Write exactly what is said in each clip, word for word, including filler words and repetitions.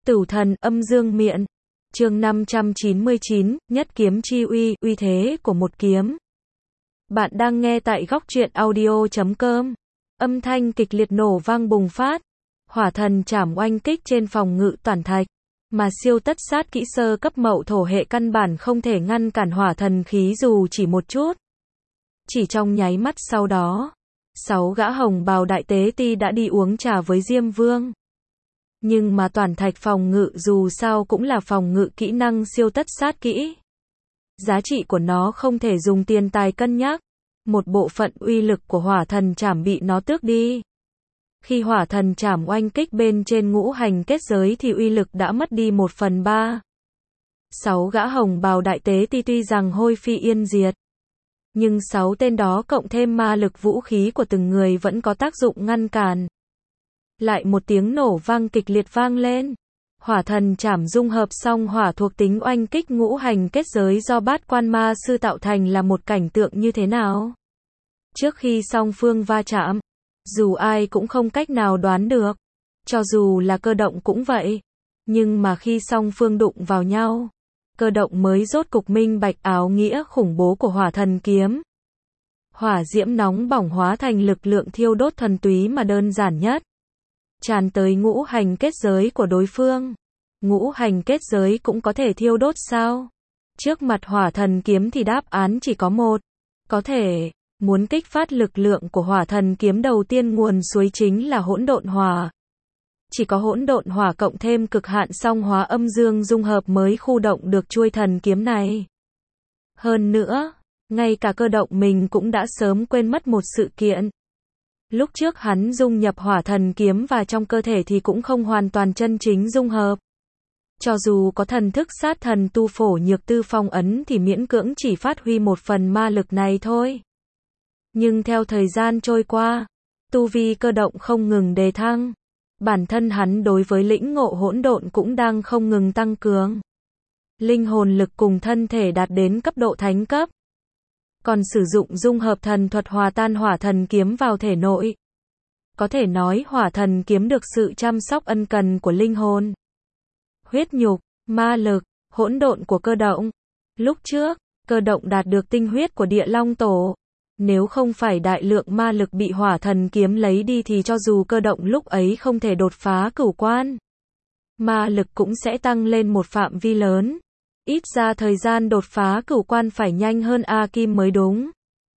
Tửu thần âm dương miện. Chương năm trăm chín mươi chín, nhất kiếm chi uy, uy thế của một kiếm. Bạn đang nghe tại góc truyện audio chấm com. Âm thanh kịch liệt nổ vang bùng phát. Hỏa thần chảm oanh kích trên phòng ngự toàn thạch. Mà siêu tất sát kỹ sơ cấp mậu thổ hệ căn bản không thể ngăn cản hỏa thần khí dù chỉ một chút. Chỉ trong nháy mắt sau đó, sáu gã hồng bào đại tế ti đã đi uống trà với Diêm Vương. Nhưng mà toàn thạch phòng ngự dù sao cũng là phòng ngự kỹ năng siêu tất sát kỹ. Giá trị của nó không thể dùng tiền tài cân nhắc. Một bộ phận uy lực của hỏa thần chảm bị nó tước đi. Khi hỏa thần chảm oanh kích bên trên ngũ hành kết giới thì uy lực đã mất đi một phần ba. Sáu gã hồng bào đại tế ti tuy rằng hôi phi yên diệt. Nhưng sáu tên đó cộng thêm ma lực vũ khí của từng người vẫn có tác dụng ngăn cản. Lại một tiếng nổ vang kịch liệt vang lên. Hỏa thần chảm dung hợp song hỏa thuộc tính oanh kích ngũ hành kết giới do bát quan ma sư tạo thành là một cảnh tượng như thế nào? Trước khi song phương va chạm, dù ai cũng không cách nào đoán được. Cho dù là Cơ Động cũng vậy. Nhưng mà khi song phương đụng vào nhau, Cơ Động mới rốt cục minh bạch áo nghĩa khủng bố của hỏa thần kiếm. Hỏa diễm nóng bỏng hóa thành lực lượng thiêu đốt thuần túy mà đơn giản nhất. Tràn tới ngũ hành kết giới của đối phương. Ngũ hành kết giới cũng có thể thiêu đốt sao? Trước mặt hỏa thần kiếm thì đáp án chỉ có một. Có thể, muốn kích phát lực lượng của hỏa thần kiếm đầu tiên nguồn suối chính là hỗn độn hỏa. Chỉ có hỗn độn hỏa cộng thêm cực hạn song hóa âm dương dung hợp mới khu động được chuôi thần kiếm này. Hơn nữa, ngay cả Cơ Động mình cũng đã sớm quên mất một sự kiện. Lúc trước hắn dung nhập hỏa thần kiếm vào trong cơ thể thì cũng không hoàn toàn chân chính dung hợp. Cho dù có thần thức sát thần tu phổ nhược tư phong ấn thì miễn cưỡng chỉ phát huy một phần ma lực này thôi. Nhưng theo thời gian trôi qua, tu vi Cơ Động không ngừng đề thăng. Bản thân hắn đối với lĩnh ngộ hỗn độn cũng đang không ngừng tăng cường. Linh hồn lực cùng thân thể đạt đến cấp độ thánh cấp. Còn sử dụng dung hợp thần thuật hòa tan hỏa thần kiếm vào thể nội. Có thể nói hỏa thần kiếm được sự chăm sóc ân cần của linh hồn, huyết nhục, ma lực, hỗn độn của Cơ Động. Lúc trước, Cơ Động đạt được tinh huyết của Địa Long Tổ. Nếu không phải đại lượng ma lực bị hỏa thần kiếm lấy đi thì cho dù Cơ Động lúc ấy không thể đột phá cửu quan, ma lực cũng sẽ tăng lên một phạm vi lớn. Ít ra thời gian đột phá cửu quan phải nhanh hơn A Kim mới đúng.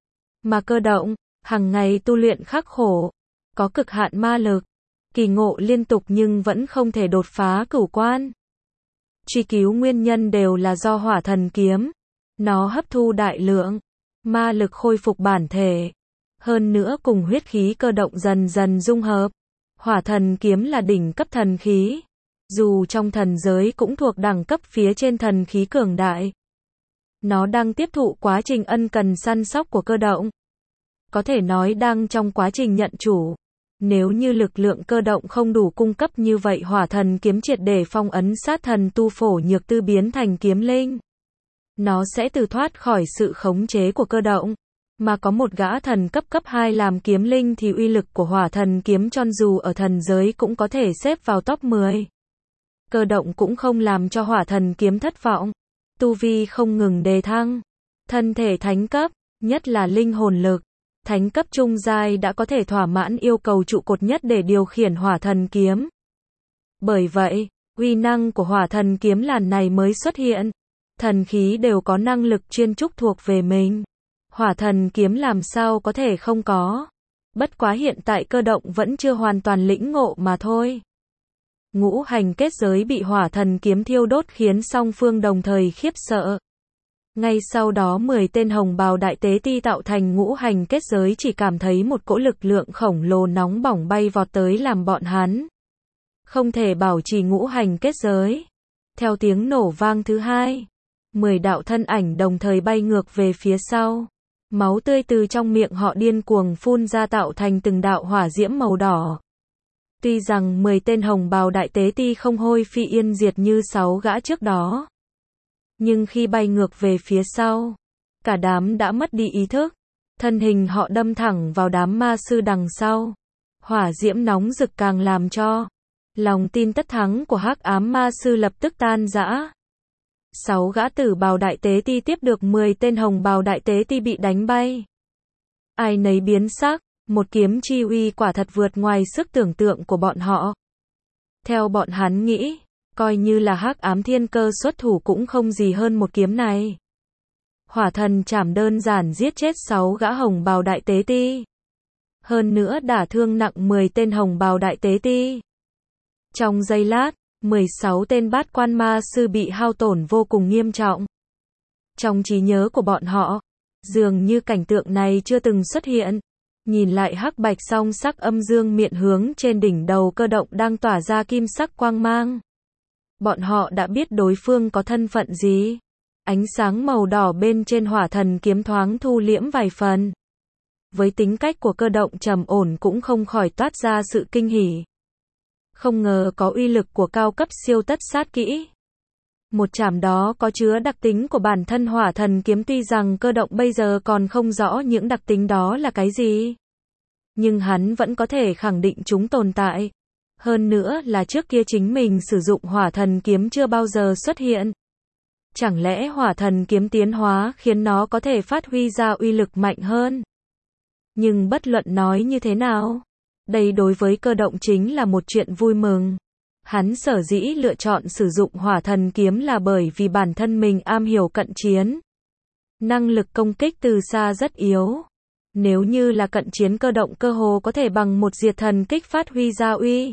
Mà Cơ Động, hàng ngày tu luyện khắc khổ, có cực hạn ma lực, kỳ ngộ liên tục nhưng vẫn không thể đột phá cửu quan. Truy cứu nguyên nhân đều là do hỏa thần kiếm. Nó hấp thu đại lượng ma lực khôi phục bản thể. Hơn nữa cùng huyết khí Cơ Động dần dần dung hợp. Hỏa thần kiếm là đỉnh cấp thần khí. Dù trong thần giới cũng thuộc đẳng cấp phía trên thần khí cường đại. Nó đang tiếp thụ quá trình ân cần săn sóc của Cơ Động. Có thể nói đang trong quá trình nhận chủ. Nếu như lực lượng Cơ Động không đủ cung cấp như vậy hỏa thần kiếm triệt để phong ấn sát thần tu phổ nhược tư biến thành kiếm linh. Nó sẽ từ thoát khỏi sự khống chế của Cơ Động. Mà có một gã thần cấp cấp hai làm kiếm linh thì uy lực của hỏa thần kiếm cho dù ở thần giới cũng có thể xếp vào top mười. Cơ Động cũng không làm cho hỏa thần kiếm thất vọng. Tu vi không ngừng đề thăng. Thân thể thánh cấp, nhất là linh hồn lực. Thánh cấp trung giai đã có thể thỏa mãn yêu cầu trụ cột nhất để điều khiển hỏa thần kiếm. Bởi vậy, uy năng của hỏa thần kiếm lần này mới xuất hiện. Thần khí đều có năng lực chuyên trúc thuộc về mình. Hỏa thần kiếm làm sao có thể không có. Bất quá hiện tại Cơ Động vẫn chưa hoàn toàn lĩnh ngộ mà thôi. Ngũ hành kết giới bị hỏa thần kiếm thiêu đốt khiến song phương đồng thời khiếp sợ. Ngay sau đó mười tên hồng bào đại tế ti tạo thành ngũ hành kết giới chỉ cảm thấy một cỗ lực lượng khổng lồ nóng bỏng bay vọt tới làm bọn hắn không thể bảo trì ngũ hành kết giới. Theo tiếng nổ vang thứ hai, mười đạo thân ảnh đồng thời bay ngược về phía sau. Máu tươi từ trong miệng họ điên cuồng phun ra tạo thành từng đạo hỏa diễm màu đỏ. Tuy rằng mười tên hồng bào đại tế ti không hôi phi yên diệt như sáu gã trước đó. Nhưng khi bay ngược về phía sau, cả đám đã mất đi ý thức. Thân hình họ đâm thẳng vào đám ma sư đằng sau. Hỏa diễm nóng rực càng làm cho Lòng tin tất thắng của Hắc Ám Ma Sư lập tức tan rã. Sáu gã tử bào đại tế ti tiếp được mười tên hồng bào đại tế ti bị đánh bay. Ai nấy biến sắc, một kiếm chi uy quả thật vượt ngoài sức tưởng tượng của bọn họ. Theo bọn hắn nghĩ, coi như là Hắc Ám Thiên Cơ xuất thủ cũng không gì hơn một kiếm này. Hỏa thần chảm đơn giản giết chết sáu gã hồng bào đại tế ti. Hơn nữa đả thương nặng mười tên hồng bào đại tế ti. Trong giây lát, mười sáu tên bát quan ma sư bị hao tổn vô cùng nghiêm trọng. Trong trí nhớ của bọn họ, dường như cảnh tượng này chưa từng xuất hiện. Nhìn lại hắc bạch song sắc âm dương miện hướng trên đỉnh đầu Cơ Động đang tỏa ra kim sắc quang mang. Bọn họ đã biết đối phương có thân phận gì. Ánh sáng màu đỏ bên trên hỏa thần kiếm thoáng thu liễm vài phần. Với tính cách của Cơ Động trầm ổn cũng không khỏi toát ra sự kinh hỉ. Không ngờ có uy lực của cao cấp siêu tất sát kỹ. Một chảm đó có chứa đặc tính của bản thân hỏa thần kiếm, tuy rằng Cơ Động bây giờ còn không rõ những đặc tính đó là cái gì. Nhưng hắn vẫn có thể khẳng định chúng tồn tại. Hơn nữa là trước kia chính mình sử dụng hỏa thần kiếm chưa bao giờ xuất hiện. Chẳng lẽ hỏa thần kiếm tiến hóa khiến nó có thể phát huy ra uy lực mạnh hơn? Nhưng bất luận nói như thế nào, đây đối với Cơ Động chính là một chuyện vui mừng. Hắn sở dĩ lựa chọn sử dụng hỏa thần kiếm là bởi vì bản thân mình am hiểu cận chiến. Năng lực công kích từ xa rất yếu. Nếu như là cận chiến, Cơ Động cơ hồ có thể bằng một diệt thần kích phát huy ra uy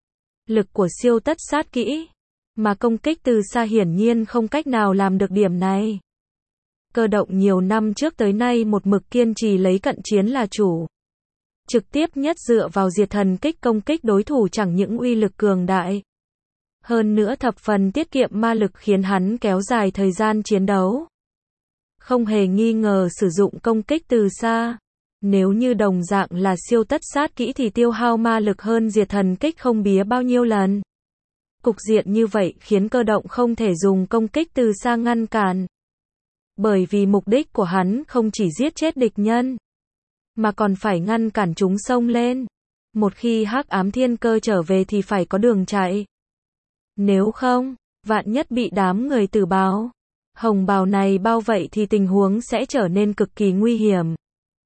lực của siêu tất sát kỹ. Mà công kích từ xa hiển nhiên không cách nào làm được điểm này. Cơ Động nhiều năm trước tới nay một mực kiên trì lấy cận chiến là chủ. Trực tiếp nhất dựa vào diệt thần kích công kích đối thủ chẳng những uy lực cường đại. Hơn nữa thập phần tiết kiệm ma lực khiến hắn kéo dài thời gian chiến đấu. Không hề nghi ngờ sử dụng công kích từ xa. Nếu như đồng dạng là siêu tất sát kỹ thì tiêu hao ma lực hơn diệt thần kích không bía bao nhiêu lần. Cục diện như vậy khiến Cơ Động không thể dùng công kích từ xa ngăn cản. Bởi vì mục đích của hắn không chỉ giết chết địch nhân, mà còn phải ngăn cản chúng xông lên. Một khi Hắc Ám Thiên Cơ trở về thì phải có đường chạy. Nếu không, vạn nhất bị đám người tử bào, hồng bào này bao vậy thì tình huống sẽ trở nên cực kỳ nguy hiểm.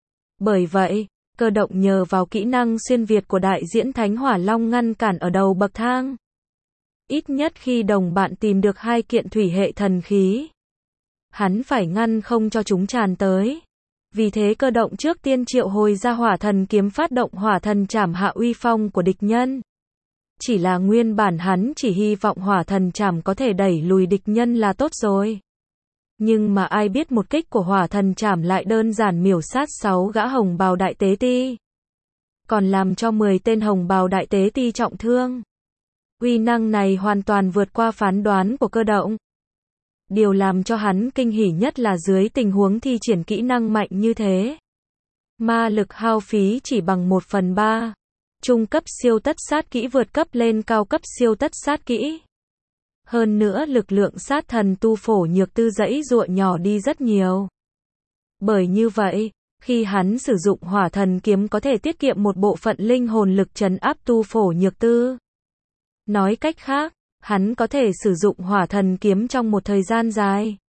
Bởi vậy, Cơ Động nhờ vào kỹ năng xuyên việt của đại diễn Thánh Hỏa Long ngăn cản ở đầu bậc thang. Ít nhất khi đồng bạn tìm được hai kiện thủy hệ thần khí, hắn phải ngăn không cho chúng tràn tới. Vì thế Cơ Động trước tiên triệu hồi ra hỏa thần kiếm phát động hỏa thần trảm hạ uy phong của địch nhân. Chỉ là nguyên bản hắn chỉ hy vọng hỏa thần trảm có thể đẩy lùi địch nhân là tốt rồi. Nhưng mà ai biết một kích của hỏa thần trảm lại đơn giản miểu sát sáu gã hồng bào đại tế ti. Còn làm cho mười tên hồng bào đại tế ti trọng thương. Uy năng này hoàn toàn vượt qua phán đoán của Cơ Động. Điều làm cho hắn kinh hỉ nhất là dưới tình huống thi triển kỹ năng mạnh như thế, ma lực hao phí chỉ bằng một phần ba. Trung cấp siêu tất sát kỹ vượt cấp lên cao cấp siêu tất sát kỹ. Hơn nữa lực lượng sát thần tu phổ nhược tư dãy dụa nhỏ đi rất nhiều. Bởi như vậy, khi hắn sử dụng hỏa thần kiếm có thể tiết kiệm một bộ phận linh hồn lực trấn áp tu phổ nhược tư. Nói cách khác, hắn có thể sử dụng hỏa thần kiếm trong một thời gian dài.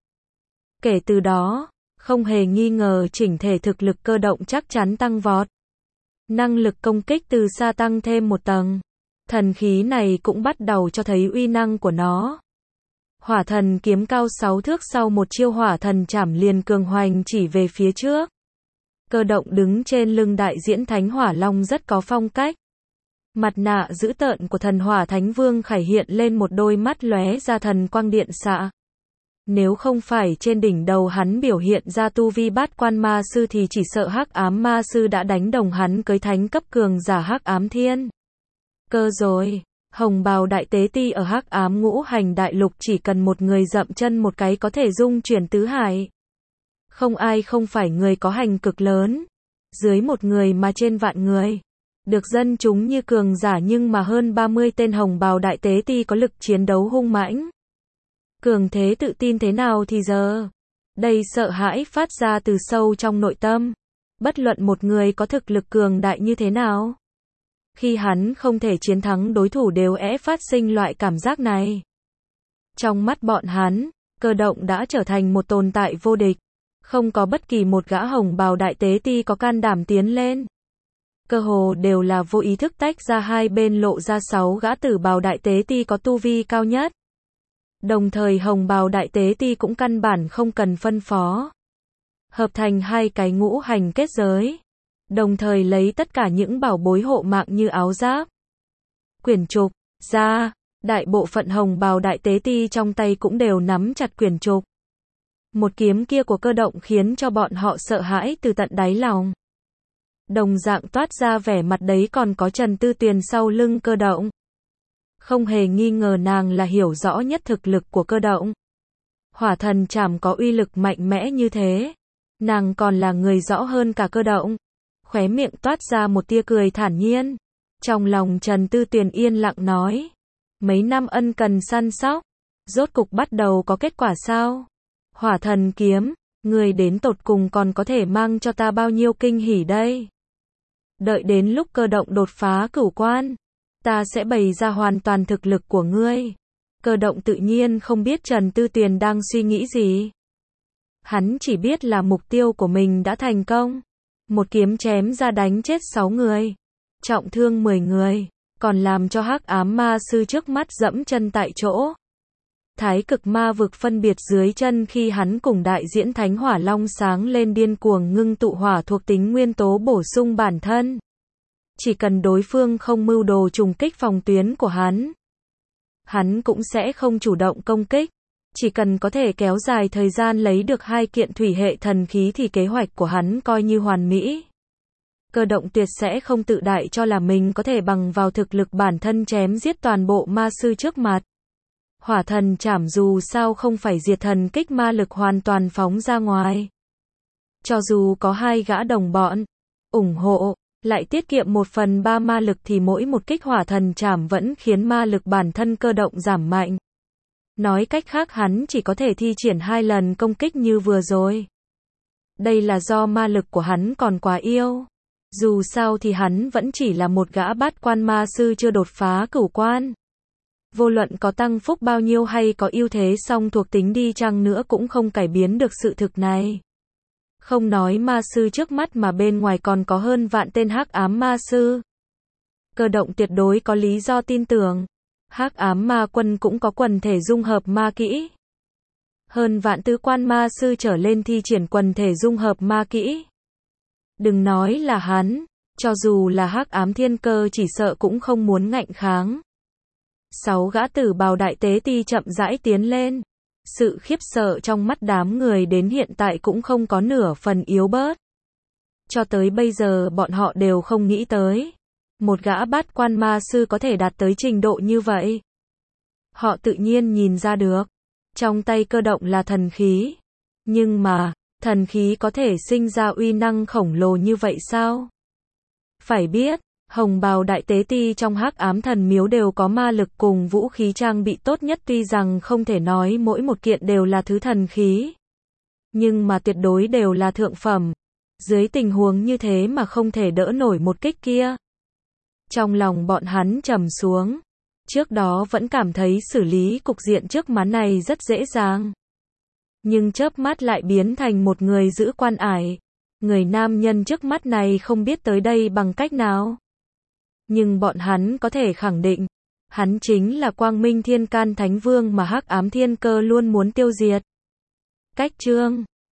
Kể từ đó, không hề nghi ngờ chỉnh thể thực lực Cơ Động chắc chắn tăng vọt. Năng lực công kích từ xa tăng thêm một tầng. Thần khí này cũng bắt đầu cho thấy uy năng của nó. Hỏa thần kiếm cao sáu thước sau một chiêu hỏa thần trảm liền cường hoành chỉ về phía trước. Cơ Động đứng trên lưng đại diễn Thánh Hỏa Long rất có phong cách. Mặt nạ dữ tợn của thần hỏa Thánh Vương khải hiện lên một đôi mắt lóe ra thần quang điện xạ. Nếu không phải trên đỉnh đầu hắn biểu hiện ra tu vi bát quan ma sư thì chỉ sợ Hắc Ám Ma Sư đã đánh đồng hắn cưới thánh cấp cường giả Hắc Ám Thiên Cơ rồi. Hồng bào đại tế ti ở Hắc Ám Ngũ Hành Đại Lục chỉ cần một người dậm chân một cái có thể dung chuyển tứ hải. Không ai không phải người có hành cực lớn. Dưới một người mà trên vạn người. Được dân chúng như cường giả nhưng mà hơn ba mươi tên hồng bào đại tế ti có lực chiến đấu hung mãnh. Cường thế tự tin thế nào thì giờ. Đây sợ hãi phát ra từ sâu trong nội tâm. Bất luận một người có thực lực cường đại như thế nào. Khi hắn không thể chiến thắng đối thủ đều é phát sinh loại cảm giác này. Trong mắt bọn hắn, Cơ Động đã trở thành một tồn tại vô địch. Không có bất kỳ một gã hồng bào đại tế ti có can đảm tiến lên. Cơ hồ đều là vô ý thức tách ra hai bên lộ ra sáu gã tử bào đại tế ti có tu vi cao nhất. Đồng thời hồng bào đại tế ti cũng căn bản không cần phân phó. Hợp thành hai cái ngũ hành kết giới. Đồng thời lấy tất cả những bảo bối hộ mạng như áo giáp, quyển trục, ra, đại bộ phận hồng bào đại tế ti trong tay cũng đều nắm chặt quyển trục. Một kiếm kia của Cơ Động khiến cho bọn họ sợ hãi từ tận đáy lòng. Đồng dạng toát ra vẻ mặt đấy còn có Trần Tư Tuyền sau lưng Cơ Động. Không hề nghi ngờ nàng là hiểu rõ nhất thực lực của Cơ Động. Hỏa thần trảm có uy lực mạnh mẽ như thế. Nàng còn là người rõ hơn cả Cơ Động. Khóe miệng toát ra một tia cười thản nhiên. Trong lòng Trần Tư Tuyền yên lặng nói. Mấy năm ân cần săn sóc. Rốt cục bắt đầu có kết quả sao? Hỏa thần kiếm, người đến tột cùng còn có thể mang cho ta bao nhiêu kinh hỉ đây? Đợi đến lúc Cơ Động đột phá cửu quan, ta sẽ bày ra hoàn toàn thực lực của ngươi. Cơ Động tự nhiên không biết Trần Tư Tuyền đang suy nghĩ gì. Hắn chỉ biết là mục tiêu của mình đã thành công. Một kiếm chém ra đánh chết sáu người, trọng thương mười người, còn làm cho Hắc Ám Ma Sư trước mắt dẫm chân tại chỗ. Thái cực ma vực phân biệt dưới chân khi hắn cùng đại diễn thánh hỏa long sáng lên điên cuồng ngưng tụ hỏa thuộc tính nguyên tố bổ sung bản thân. Chỉ cần đối phương không mưu đồ trùng kích phòng tuyến của hắn, hắn cũng sẽ không chủ động công kích. Chỉ cần có thể kéo dài thời gian lấy được hai kiện thủy hệ thần khí thì kế hoạch của hắn coi như hoàn mỹ. Cơ Động tuyệt sẽ không tự đại cho là mình có thể bằng vào thực lực bản thân chém giết toàn bộ ma sư trước mặt. Hỏa thần trảm dù sao không phải diệt thần kích ma lực hoàn toàn phóng ra ngoài. Cho dù có hai gã đồng bọn ủng hộ, lại tiết kiệm một phần ba ma lực thì mỗi một kích hỏa thần trảm vẫn khiến ma lực bản thân Cơ Động giảm mạnh. Nói cách khác hắn chỉ có thể thi triển hai lần công kích như vừa rồi. Đây là do ma lực của hắn còn quá yêu. Dù sao thì hắn vẫn chỉ là một gã bát quan ma sư chưa đột phá cửu quan. Vô luận có tăng phúc bao nhiêu hay có ưu thế song thuộc tính đi chăng nữa cũng không cải biến được sự thực này. Không nói ma sư trước mắt mà bên ngoài còn có hơn vạn tên Hắc Ám Ma Sư. Cơ Động tuyệt đối có lý do tin tưởng. Hắc Ám Ma Quân cũng có quần thể dung hợp ma kỹ. Hơn vạn tứ quan ma sư trở lên thi triển quần thể dung hợp ma kỹ. Đừng nói là hắn, cho dù là Hắc Ám Thiên Cơ chỉ sợ cũng không muốn ngạnh kháng. Sáu gã tử bào đại tế ti chậm rãi tiến lên. Sự khiếp sợ trong mắt đám người đến hiện tại cũng không có nửa phần yếu bớt. Cho tới bây giờ bọn họ đều không nghĩ tới. Một gã bát quan ma sư có thể đạt tới trình độ như vậy. Họ tự nhiên nhìn ra được. Trong tay Cơ Động là thần khí. Nhưng mà, thần khí có thể sinh ra uy năng khổng lồ như vậy sao? Phải biết, hồng bào đại tế ti trong Hắc Ám Thần Miếu đều có ma lực cùng vũ khí trang bị tốt nhất, tuy rằng không thể nói mỗi một kiện đều là thứ thần khí. Nhưng mà tuyệt đối đều là thượng phẩm. Dưới tình huống như thế mà không thể đỡ nổi một kích kia. Trong lòng bọn hắn trầm xuống. Trước đó vẫn cảm thấy xử lý cục diện trước mắt này rất dễ dàng. Nhưng chớp mắt lại biến thành một người giữ quan ải. Người nam nhân trước mắt này không biết tới đây bằng cách nào. Nhưng bọn hắn có thể khẳng định, hắn chính là Quang Minh Thiên Can Thánh Vương mà Hắc Ám Thiên Cơ luôn muốn tiêu diệt. Cách chương